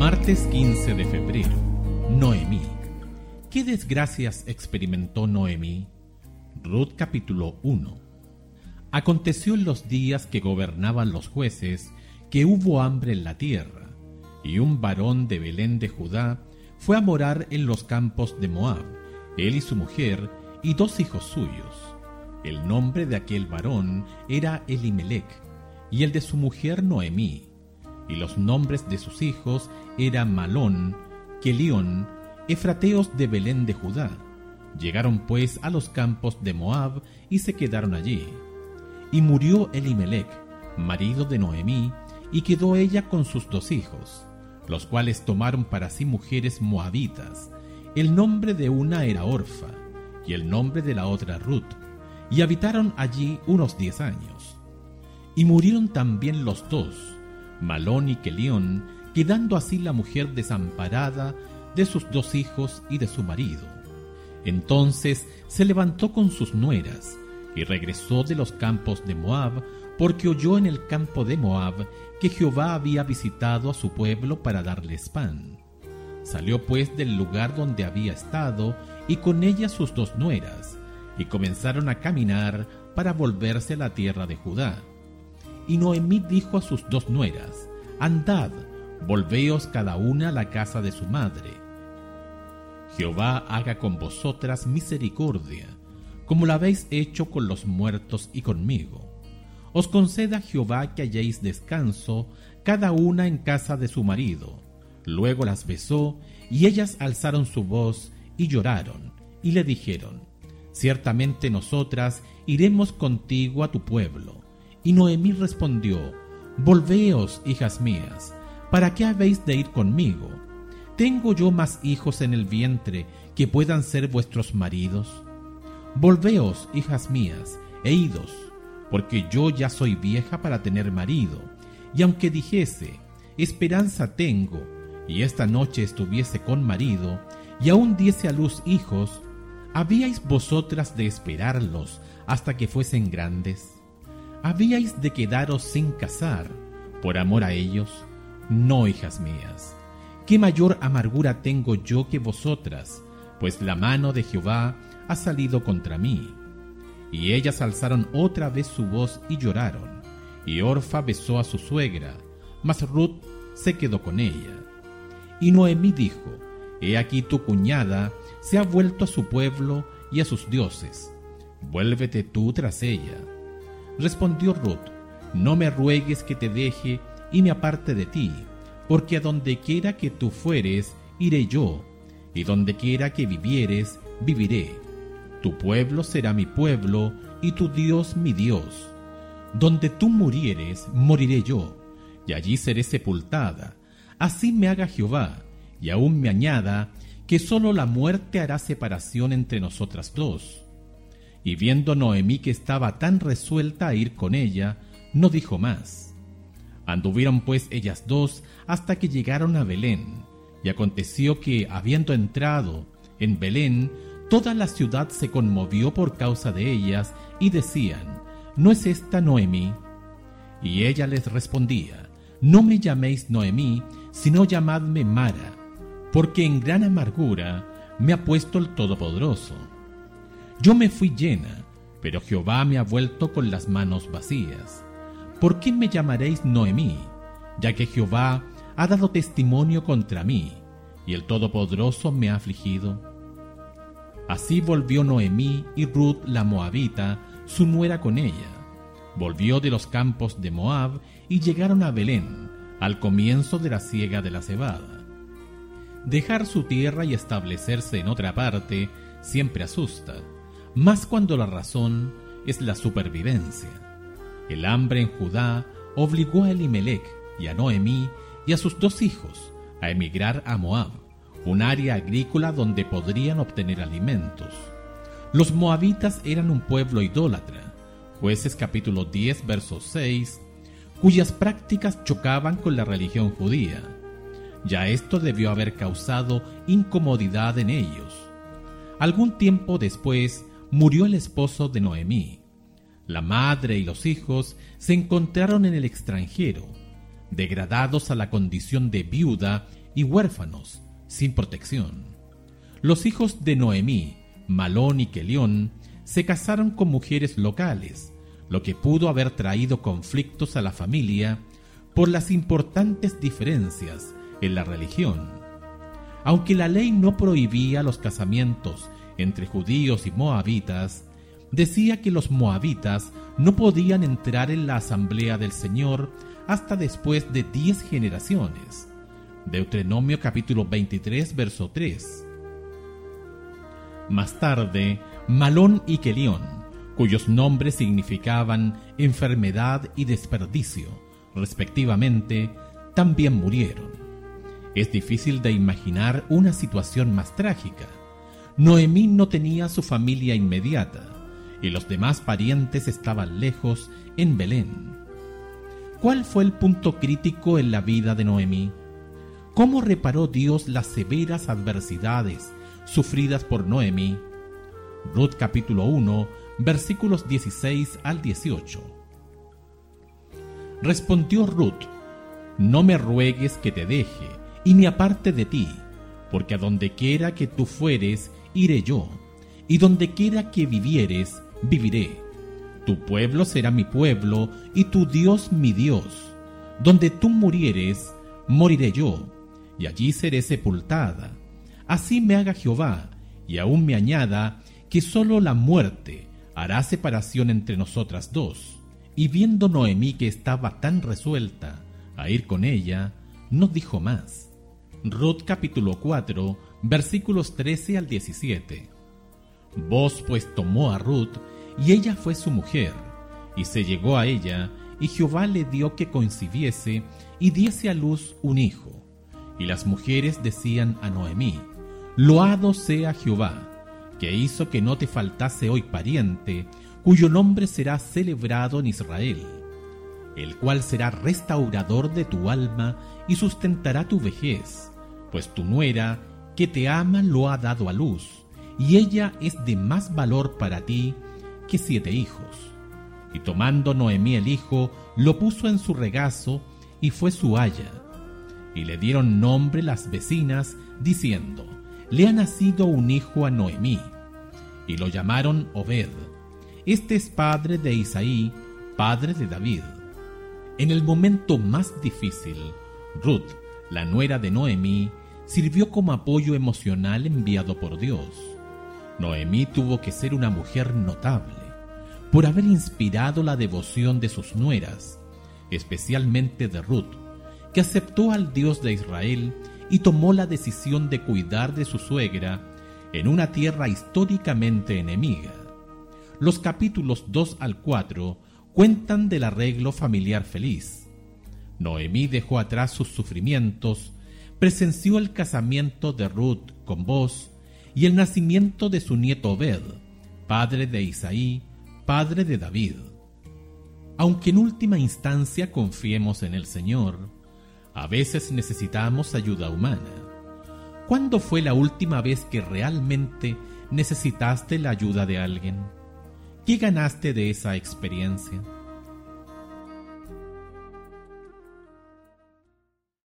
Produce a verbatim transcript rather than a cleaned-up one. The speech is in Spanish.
Martes quince de febrero. Noemí. ¿Qué desgracias experimentó Noemí? Ruth capítulo uno. Aconteció en los días que gobernaban los jueces que hubo hambre en la tierra, y un varón de Belén de Judá fue a morar en los campos de Moab, él y su mujer y dos hijos suyos. El nombre de aquel varón era Elimelech, y el de su mujer Noemí, y los nombres de sus hijos eran Malón, Kelión, efrateos de Belén de Judá. Llegaron pues a los campos de Moab y se quedaron allí. Y murió Elimelech, marido de Noemí, y quedó ella con sus dos hijos, los cuales tomaron para sí mujeres moabitas. El nombre de una era Orfa, y el nombre de la otra Ruth, y habitaron allí unos diez años. Y murieron también los dos, Malón y Kelión, quedando así la mujer desamparada de sus dos hijos y de su marido. Entonces se levantó con sus nueras, y regresó de los campos de Moab, porque oyó en el campo de Moab que Jehová había visitado a su pueblo para darles pan. Salió pues del lugar donde había estado, y con ella sus dos nueras, y comenzaron a caminar para volverse a la tierra de Judá. Y Noemí dijo a sus dos nueras: Andad, volveos cada una a la casa de su madre. Jehová haga con vosotras misericordia, como la habéis hecho con los muertos y conmigo. Os conceda Jehová que halléis descanso, cada una en casa de su marido. Luego las besó, y ellas alzaron su voz y lloraron, y le dijeron: Ciertamente nosotras iremos contigo a tu pueblo. Y Noemí respondió: Volveos, hijas mías, ¿para qué habéis de ir conmigo? ¿Tengo yo más hijos en el vientre que puedan ser vuestros maridos? Volveos, hijas mías, e idos, porque yo ya soy vieja para tener marido, y aunque dijese: Esperanza tengo, y esta noche estuviese con marido, y aún diese a luz hijos, ¿habíais vosotras de esperarlos hasta que fuesen grandes? ¿Habíais de quedaros sin casar por amor a ellos? No, hijas mías. ¿Qué mayor amargura tengo yo que vosotras? Pues la mano de Jehová ha salido contra mí. Y ellas alzaron otra vez su voz y lloraron. Y Orfa besó a su suegra, mas Ruth se quedó con ella. Y Noemí dijo: He aquí tu cuñada se ha vuelto a su pueblo y a sus dioses. Vuélvete tú tras ella. Respondió Ruth: No me ruegues que te deje y me aparte de ti, porque a donde quiera que tú fueres, iré yo, y donde quiera que vivieres, viviré. Tu pueblo será mi pueblo, y tu Dios mi Dios. Donde tú murieres, moriré yo, y allí seré sepultada. Así me haga Jehová, y aún me añada, que sólo la muerte hará separación entre nosotras dos. Y viendo Noemí que estaba tan resuelta a ir con ella, no dijo más. Anduvieron pues ellas dos hasta que llegaron a Belén, y aconteció que, habiendo entrado en Belén, toda la ciudad se conmovió por causa de ellas, y decían: ¿No es esta Noemí? Y ella les respondía: No me llaméis Noemí, sino llamadme Mara, porque en gran amargura me ha puesto el Todopoderoso. Yo me fui llena, pero Jehová me ha vuelto con las manos vacías. ¿Por qué me llamaréis Noemí? Ya que Jehová ha dado testimonio contra mí, y el Todopoderoso me ha afligido. Así volvió Noemí y Ruth la moabita, su nuera, con ella. Volvió de los campos de Moab y llegaron a Belén, al comienzo de la siega de la cebada. Dejar su tierra y establecerse en otra parte siempre asusta, más cuando la razón es la supervivencia. El hambre en Judá obligó a Elimelech y a Noemí y a sus dos hijos a emigrar a Moab, un área agrícola donde podrían obtener alimentos. Los moabitas eran un pueblo idólatra, Jueces capítulo diez, verso seis, cuyas prácticas chocaban con la religión judía. Ya esto debió haber causado incomodidad en ellos. Algún tiempo después murió el esposo de Noemí. La madre y los hijos se encontraron en el extranjero, degradados a la condición de viuda y huérfanos, sin protección. Los hijos de Noemí, Malón y Kelión, se casaron con mujeres locales, lo que pudo haber traído conflictos a la familia por las importantes diferencias en la religión. Aunque la ley no prohibía los casamientos entre judíos y moabitas, decía que los moabitas no podían entrar en la asamblea del Señor hasta después de diez generaciones. Deuteronomio capítulo veintitrés, verso tres. Más tarde, Malón y Kelión, cuyos nombres significaban enfermedad y desperdicio, respectivamente, también murieron. Es difícil de imaginar una situación más trágica. Noemí no tenía su familia inmediata, y los demás parientes estaban lejos en Belén. ¿Cuál fue el punto crítico en la vida de Noemí? ¿Cómo reparó Dios las severas adversidades sufridas por Noemí? Ruth capítulo uno, versículos dieciséis al dieciocho. Respondió Ruth: no me ruegues que te deje y me aparte de ti, porque a donde quiera que tú fueres, iré yo, y donde quiera que vivieres, viviré. Tu pueblo será mi pueblo, y tu Dios mi Dios. Donde tú murieres, moriré yo, y allí seré sepultada. Así me haga Jehová, y aún me añada, que sólo la muerte hará separación entre nosotras dos. Y viendo Noemí que estaba tan resuelta a ir con ella, no dijo más. Ruth capítulo cuatro, versículos trece al diecisiete. Boz pues tomó a Ruth, y ella fue su mujer, y se llegó a ella, y Jehová le dio que concibiese, y diese a luz un hijo. Y las mujeres decían a Noemí: loado sea Jehová, que hizo que no te faltase hoy pariente, cuyo nombre será celebrado en Israel, el cual será restaurador de tu alma y sustentará tu vejez, pues tu nuera, que te ama, lo ha dado a luz, y ella es de más valor para ti que siete hijos. Y tomando Noemí el hijo, lo puso en su regazo, y fue su aya. Y le dieron nombre las vecinas, diciendo: le ha nacido un hijo a Noemí. Y lo llamaron Obed. Este es padre de Isaí, padre de David. En el momento más difícil, Ruth, la nuera de Noemí, sirvió como apoyo emocional enviado por Dios. Noemí tuvo que ser una mujer notable por haber inspirado la devoción de sus nueras, especialmente de Ruth, que aceptó al Dios de Israel y tomó la decisión de cuidar de su suegra en una tierra históricamente enemiga. Los capítulos dos al cuatro cuentan del arreglo familiar feliz. Noemí dejó atrás sus sufrimientos, presenció el casamiento de Ruth con Boz y el nacimiento de su nieto Obed, padre de Isaí, padre de David. Aunque en última instancia confiemos en el Señor, a veces necesitamos ayuda humana. ¿Cuándo fue la última vez que realmente necesitaste la ayuda de alguien? ¿Qué ganaste de esa experiencia?